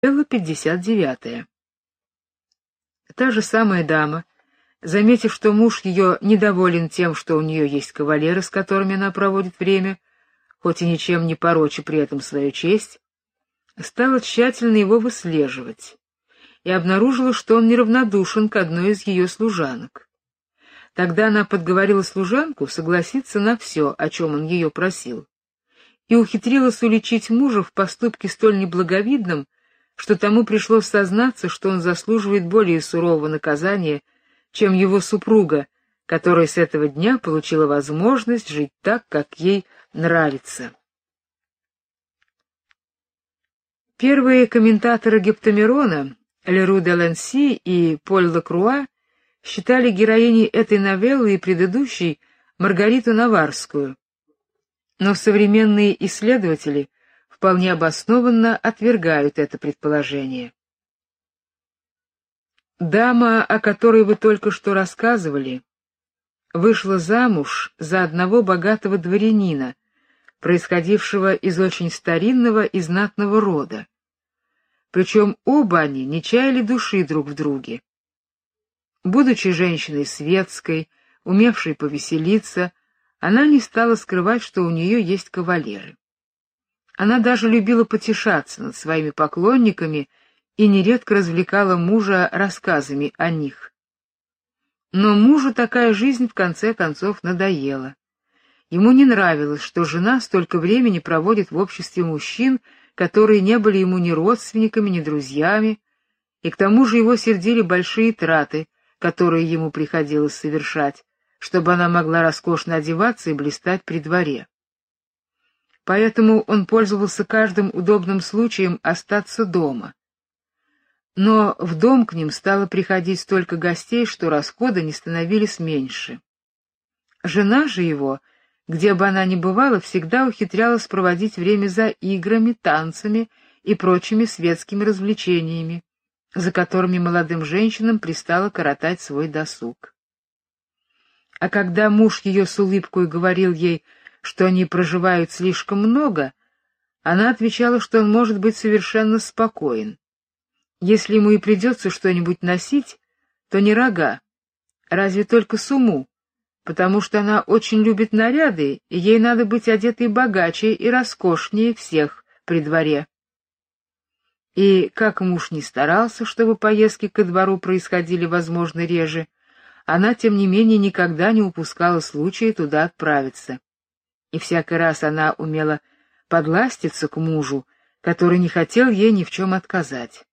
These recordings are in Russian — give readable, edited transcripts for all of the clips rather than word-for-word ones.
Дело 59. Та же самая дама, заметив, что муж ее недоволен тем, что у нее есть кавалеры, с которыми она проводит время, хоть и ничем не пороча при этом свою честь, стала тщательно его выслеживать и обнаружила, что он неравнодушен к одной из ее служанок. Тогда она подговорила служанку согласиться на все, о чем он ее просил, и ухитрилась уличить мужа в поступке столь неблаговидном, что тому пришлось сознаться, что он заслуживает более сурового наказания, чем его супруга, которая с этого дня получила возможность жить так, как ей нравится. Первые комментаторы Гептамирона, Леру де Ланси и Поль Лакруа, считали героиней этой новеллы и предыдущей Маргариту Наварскую, но современные исследователи вполне обоснованно отвергают это предположение. Дама, о которой вы только что рассказывали, вышла замуж за одного богатого дворянина, происходившего из очень старинного и знатного рода. Причем оба они не чаяли души друг в друге. Будучи женщиной светской, умевшей повеселиться, она не стала скрывать, что у нее есть кавалеры. Она даже любила потешаться над своими поклонниками и нередко развлекала мужа рассказами о них. Но мужу такая жизнь в конце концов надоела. Ему не нравилось, что жена столько времени проводит в обществе мужчин, которые не были ему ни родственниками, ни друзьями, и к тому же его сердили большие траты, которые ему приходилось совершать, чтобы она могла роскошно одеваться и блистать при дворе. Поэтому он пользовался каждым удобным случаем остаться дома. Но в дом к ним стало приходить столько гостей, что расходы не становились меньше. Жена же его, где бы она ни бывала, всегда ухитрялась проводить время за играми, танцами и прочими светскими развлечениями, за которыми молодым женщинам пристало коротать свой досуг. А когда муж ее с улыбкой говорил ей, что они проживают слишком много, она отвечала, что он может быть совершенно спокоен. Если ему и придется что-нибудь носить, то не рога, разве только сумму, потому что она очень любит наряды, и ей надо быть одетой богаче и роскошнее всех при дворе. И как муж ни старался, чтобы поездки ко двору происходили, возможно, реже, она, тем не менее, никогда не упускала случая туда отправиться. И всякий раз она умела подластиться к мужу, который не хотел ей ни в чем отказать.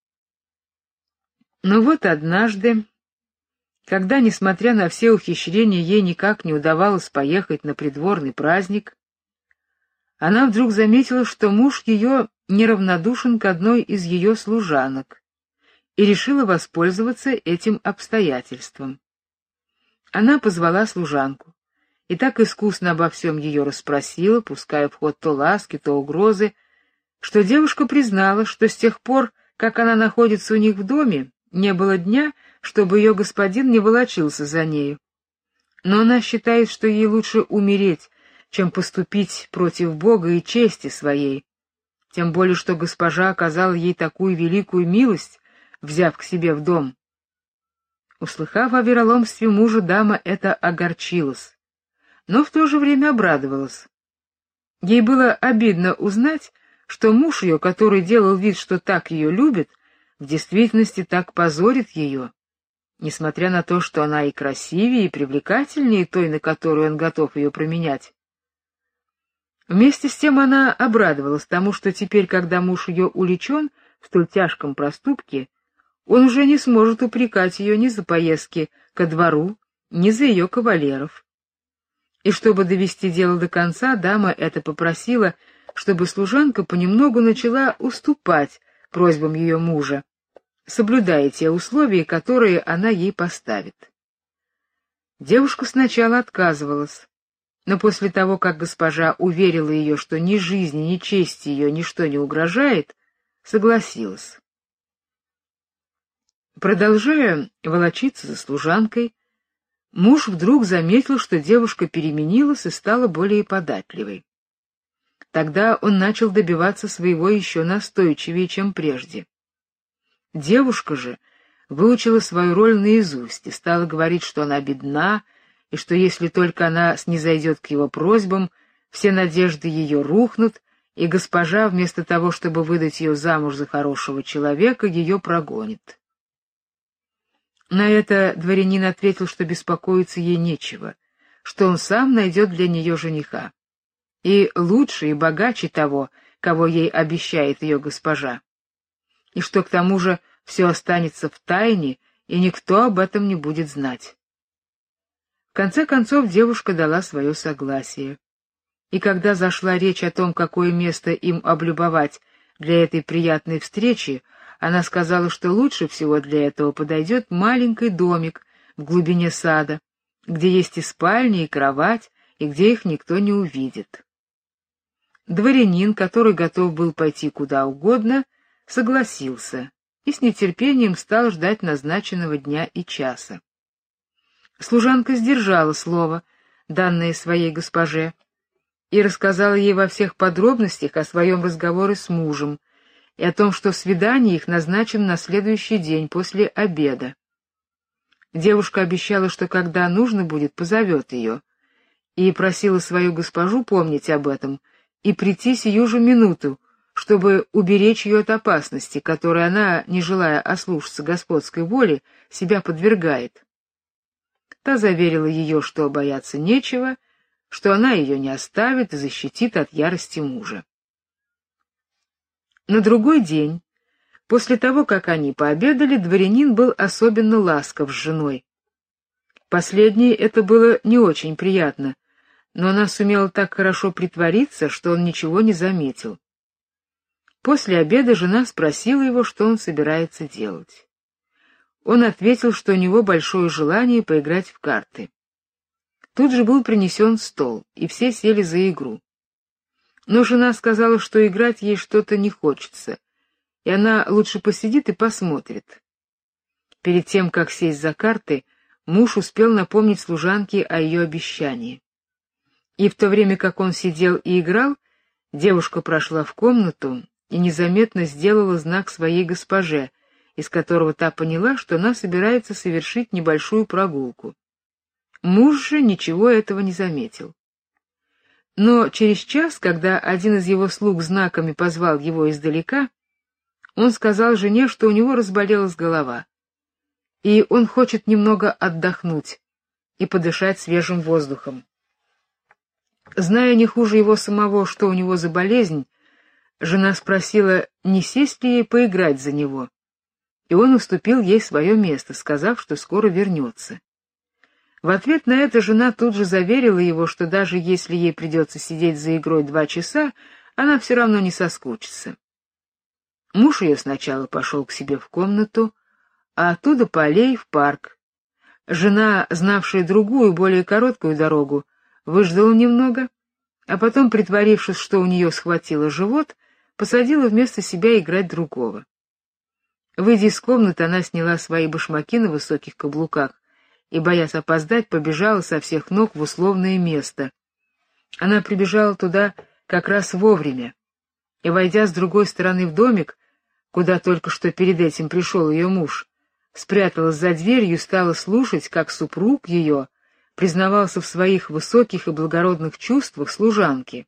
Но вот однажды, когда, несмотря на все ухищрения, ей никак не удавалось поехать на придворный праздник, она вдруг заметила, что муж ее неравнодушен к одной из ее служанок, и решила воспользоваться этим обстоятельством. Она позвала служанку и так искусно обо всем ее расспросила, пуская в ход то ласки, то угрозы, что девушка признала, что с тех пор, как она находится у них в доме, не было дня, чтобы ее господин не волочился за нею. Но она считает, что ей лучше умереть, чем поступить против Бога и чести своей, тем более что госпожа оказала ей такую великую милость, взяв к себе в дом. Услыхав о вероломстве мужа, дама эта огорчилась, но в то же время обрадовалась. Ей было обидно узнать, что муж ее, который делал вид, что так ее любит, в действительности так позорит ее, несмотря на то, что она и красивее, и привлекательнее той, на которую он готов ее променять. Вместе с тем она обрадовалась тому, что теперь, когда муж ее уличен в столь тяжком проступке, он уже не сможет упрекать ее ни за поездки ко двору, ни за ее кавалеров. И чтобы довести дело до конца, дама эта попросила, чтобы служанка понемногу начала уступать просьбам ее мужа, соблюдая те условия, которые она ей поставит. Девушка сначала отказывалась, но после того, как госпожа уверила ее, что ни жизни, ни чести ее ничто не угрожает, согласилась. Продолжая волочиться за служанкой, муж вдруг заметил, что девушка переменилась и стала более податливой. Тогда он начал добиваться своего еще настойчивее, чем прежде. Девушка же выучила свою роль наизусть и стала говорить, что она бедна, и что если только она снизойдет к его просьбам, все надежды ее рухнут, и госпожа, вместо того, чтобы выдать ее замуж за хорошего человека, ее прогонит. На это дворянин ответил, что беспокоиться ей нечего, что он сам найдет для нее жениха, и лучше и богаче того, кого ей обещает ее госпожа, и что к тому же все останется в тайне, и никто об этом не будет знать. В конце концов девушка дала свое согласие. И когда зашла речь о том, какое место им облюбовать для этой приятной встречи, она сказала, что лучше всего для этого подойдет маленький домик в глубине сада, где есть и спальня, и кровать, и где их никто не увидит. Дворянин, который готов был пойти куда угодно, согласился и с нетерпением стал ждать назначенного дня и часа. Служанка сдержала слово, данное своей госпоже, и рассказала ей во всех подробностях о своем разговоре с мужем и о том, что свидание их назначено на следующий день после обеда. Девушка обещала, что когда нужно будет, позовет ее, и просила свою госпожу помнить об этом и прийти сию же минуту, чтобы уберечь ее от опасности, которой она, не желая ослушаться господской воли, себя подвергает. Та заверила ее, что бояться нечего, что она ее не оставит и защитит от ярости мужа. На другой день, после того, как они пообедали, дворянин был особенно ласков с женой. Последней это было не очень приятно, но она сумела так хорошо притвориться, что он ничего не заметил. После обеда жена спросила его, что он собирается делать. Он ответил, что у него большое желание поиграть в карты. Тут же был принесен стол, и все сели за игру. Но жена сказала, что играть ей что-то не хочется, и она лучше посидит и посмотрит. Перед тем, как сесть за карты, муж успел напомнить служанке о ее обещании. И в то время, как он сидел и играл, девушка прошла в комнату и незаметно сделала знак своей госпоже, из которого та поняла, что она собирается совершить небольшую прогулку. Муж же ничего этого не заметил. Но через час, когда один из его слуг знаками позвал его издалека, он сказал жене, что у него разболелась голова, и он хочет немного отдохнуть и подышать свежим воздухом. Зная не хуже его самого, что у него за болезнь, жена спросила, не сесть ли ей поиграть за него, и он уступил ей свое место, сказав, что скоро вернется. В ответ на это жена тут же заверила его, что даже если ей придется сидеть за игрой 2 часа, она все равно не соскучится. Муж ее сначала пошел к себе в комнату, а оттуда по аллее в парк. Жена, знавшая другую, более короткую дорогу, выждала немного, а потом, притворившись, что у нее схватило живот, посадила вместо себя играть другого. Выйдя из комнаты, она сняла свои башмаки на высоких каблуках и, боясь опоздать, побежала со всех ног в условное место. Она прибежала туда как раз вовремя, и, войдя с другой стороны в домик, куда только что перед этим пришел ее муж, спряталась за дверью и стала слушать, как супруг ее признавался в своих высоких и благородных чувствах служанке.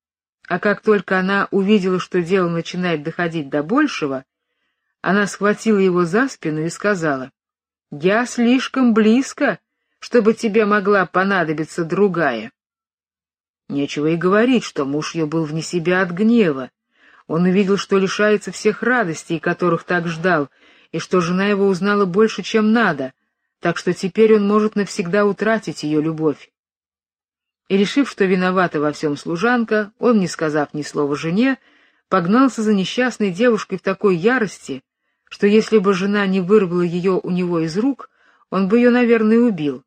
А как только она увидела, что дело начинает доходить до большего, она схватила его за спину и сказала: «Я слишком близко, чтобы тебе могла понадобиться другая». Нечего и говорить, что муж ее был вне себя от гнева. Он увидел, что лишается всех радостей, которых так ждал, и что жена его узнала больше, чем надо, так что теперь он может навсегда утратить ее любовь. И, решив, что виновата во всем служанка, он, не сказав ни слова жене, погнался за несчастной девушкой в такой ярости, что если бы жена не вырвала ее у него из рук, он бы ее, наверное, убил.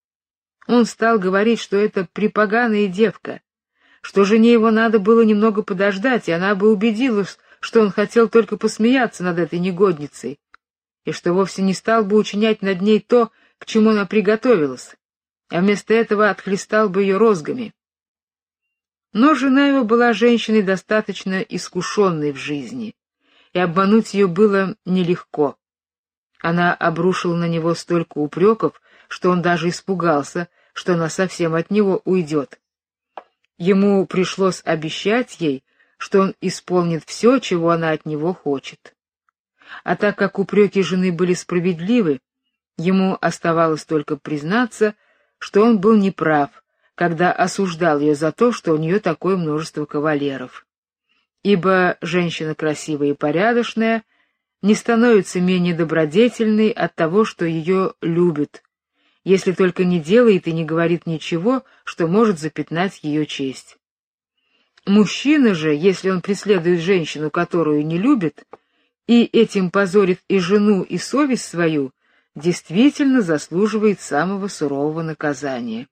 Он стал говорить, что это препоганая девка, что жене его надо было немного подождать, и она бы убедилась, что он хотел только посмеяться над этой негодницей, и что вовсе не стал бы учинять над ней то, к чему она приготовилась, а вместо этого отхлестал бы ее розгами. Но жена его была женщиной достаточно искушенной в жизни, и обмануть ее было нелегко. Она обрушила на него столько упреков, что он даже испугался, что она совсем от него уйдет. Ему пришлось обещать ей, что он исполнит все, чего она от него хочет. А так как упреки жены были справедливы, ему оставалось только признаться, что он был неправ, когда осуждал ее за то, что у нее такое множество кавалеров. Ибо женщина красивая и порядочная не становится менее добродетельной от того, что ее любят, если только не делает и не говорит ничего, что может запятнать ее честь. Мужчина же, если он преследует женщину, которую не любит, и этим позорит и жену, и совесть свою, действительно заслуживает самого сурового наказания.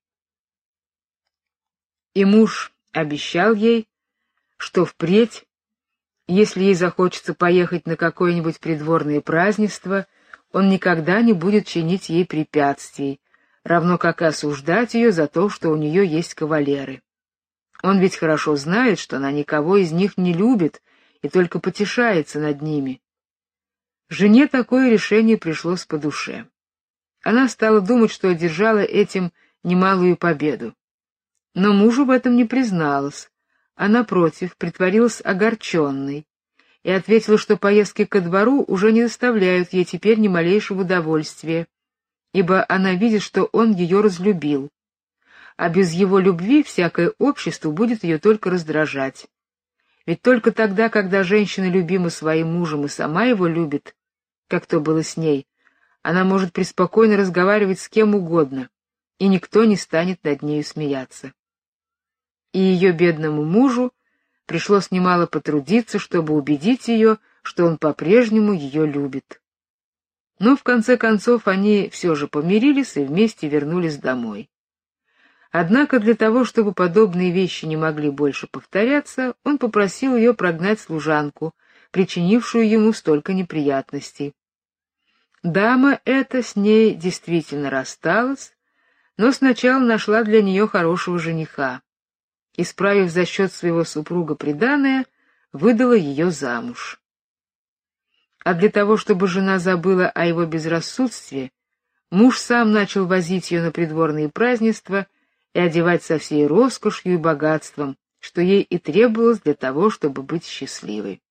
И муж обещал ей, что впредь, если ей захочется поехать на какое-нибудь придворное празднество, он никогда не будет чинить ей препятствий, равно как и осуждать ее за то, что у нее есть кавалеры. Он ведь хорошо знает, что она никого из них не любит и только потешается над ними. Жене такое решение пришлось по душе. Она стала думать, что одержала этим немалую победу. Но мужу в этом не призналась, а, напротив, притворилась огорченной и ответила, что поездки ко двору уже не доставляют ей теперь ни малейшего удовольствия, ибо она видит, что он ее разлюбил, а без его любви всякое общество будет ее только раздражать. Ведь только тогда, когда женщина любима своим мужем и сама его любит, как то было с ней, она может преспокойно разговаривать с кем угодно, и никто не станет над нею смеяться. И ее бедному мужу пришлось немало потрудиться, чтобы убедить ее, что он по-прежнему ее любит. Но в конце концов они все же помирились и вместе вернулись домой. Однако для того, чтобы подобные вещи не могли больше повторяться, он попросил ее прогнать служанку, причинившую ему столько неприятностей. Дама эта с ней действительно рассталась, но сначала нашла для нее хорошего жениха. Исправив за счет своего супруга приданое, выдала ее замуж. А для того, чтобы жена забыла о его безрассудстве, муж сам начал возить ее на придворные празднества и одевать со всей роскошью и богатством, что ей и требовалось для того, чтобы быть счастливой.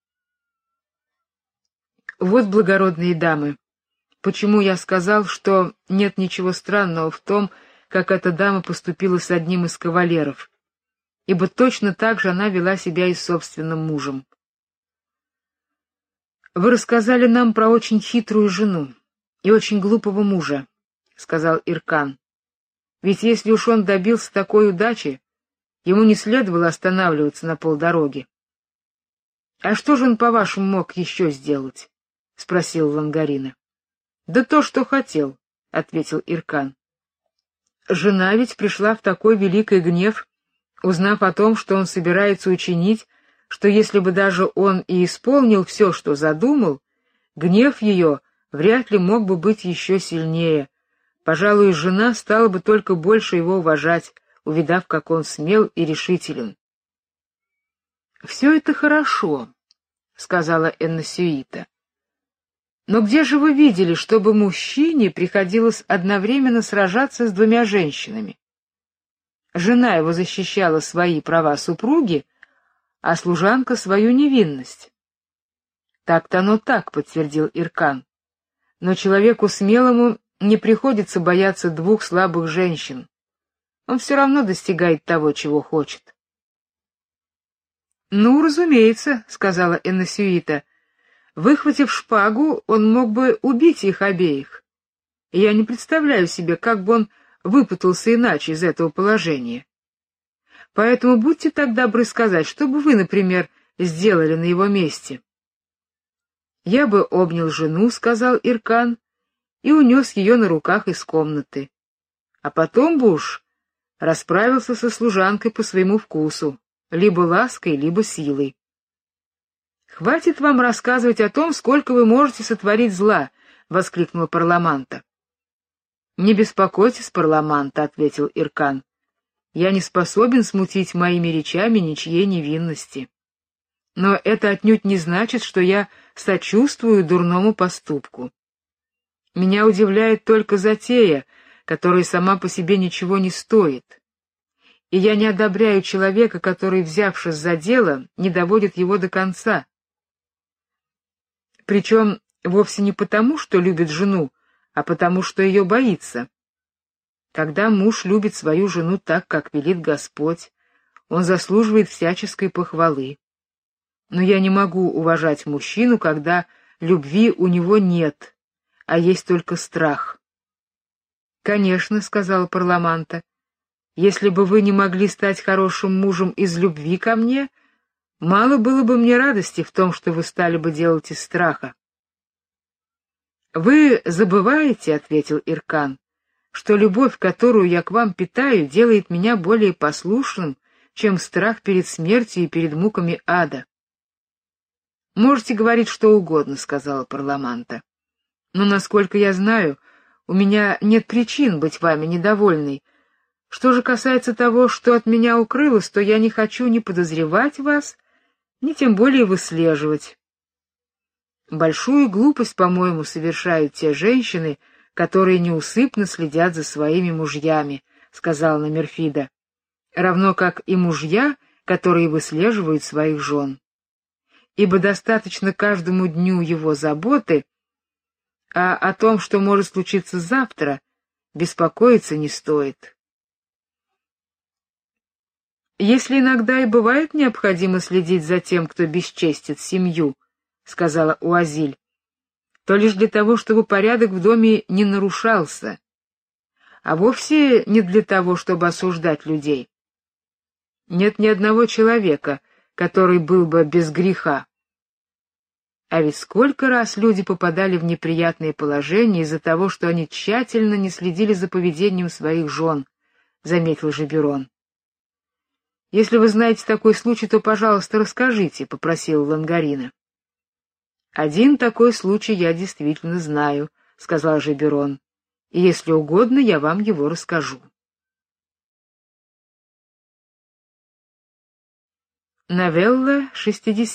Вот, благородные дамы, почему я сказал, что нет ничего странного в том, как эта дама поступила с одним из кавалеров, ибо точно так же она вела себя и с собственным мужем. Вы рассказали нам про очень хитрую жену и очень глупого мужа, сказал Иркан. Ведь если уж он добился такой удачи, ему не следовало останавливаться на полдороги. А что же он, по-вашему, мог еще сделать? Спросил Лангарина. Да то, что хотел, ответил Иркан. Жена ведь пришла в такой великий гнев, узнав о том, что он собирается учинить, что если бы даже он и исполнил все, что задумал, гнев ее вряд ли мог бы быть еще сильнее. Пожалуй, жена стала бы только больше его уважать, увидав, как он смел и решителен. «Все это хорошо», — сказала Энносюита. «Но где же вы видели, чтобы мужчине приходилось одновременно сражаться с двумя женщинами? Жена его защищала свои права супруги, а служанка — свою невинность». «Так-то оно так», — подтвердил Иркан. «Но человеку смелому не приходится бояться двух слабых женщин. Он все равно достигает того, чего хочет». «Ну, разумеется», — сказала Энносюита. «Выхватив шпагу, он мог бы убить их обеих. И я не представляю себе, как бы он выпутался иначе из этого положения. Поэтому будьте так добры сказать, что бы вы, например, сделали на его месте». «Я бы обнял жену», — сказал Иркан, и унес ее на руках из комнаты. А потом бы уж расправился со служанкой по своему вкусу, либо лаской, либо силой. «Хватит вам рассказывать о том, сколько вы можете сотворить зла», — воскликнул Парламанта. «Не беспокойтесь, Парламанта», — ответил Иркан. Я не способен смутить моими речами ничьей невинности. Но это отнюдь не значит, что я сочувствую дурному поступку. Меня удивляет только затея, которая сама по себе ничего не стоит. И я не одобряю человека, который, взявшись за дело, не доводит его до конца. Причем вовсе не потому, что любит жену, а потому, что ее боится. Когда муж любит свою жену так, как велит Господь, он заслуживает всяческой похвалы. Но я не могу уважать мужчину, когда любви у него нет, а есть только страх. «Конечно», — сказала Парламанта, — «если бы вы не могли стать хорошим мужем из любви ко мне, мало было бы мне радости в том, что вы стали бы делать из страха». «Вы забываете, — ответил Иркан, — что любовь, которую я к вам питаю, делает меня более послушным, чем страх перед смертью и перед муками ада». «Можете говорить что угодно, — сказала Парламанта, — но, насколько я знаю, у меня нет причин быть вами недовольной. Что же касается того, что от меня укрылось, то я не хочу ни подозревать вас, ни тем более выслеживать. Большую глупость, по-моему, совершают те женщины, которые неусыпно следят за своими мужьями, — сказала Номерфида, — равно как и мужья, которые выслеживают своих жен. Ибо достаточно каждому дню его заботы, а о том, что может случиться завтра, беспокоиться не стоит. «Если иногда и бывает необходимо следить за тем, кто бесчестит семью, — сказала Уазиль, — то лишь для того, чтобы порядок в доме не нарушался, а вовсе не для того, чтобы осуждать людей. Нет ни одного человека, который был бы без греха. А ведь сколько раз люди попадали в неприятные положения из-за того, что они тщательно не следили за поведением своих жен, — заметил Жеберон. — Если вы знаете такой случай, то, пожалуйста, расскажите, — попросил Лангарина. — Один такой случай я действительно знаю, — сказал Жеберон, — и, если угодно, я вам его расскажу. Новелла 60.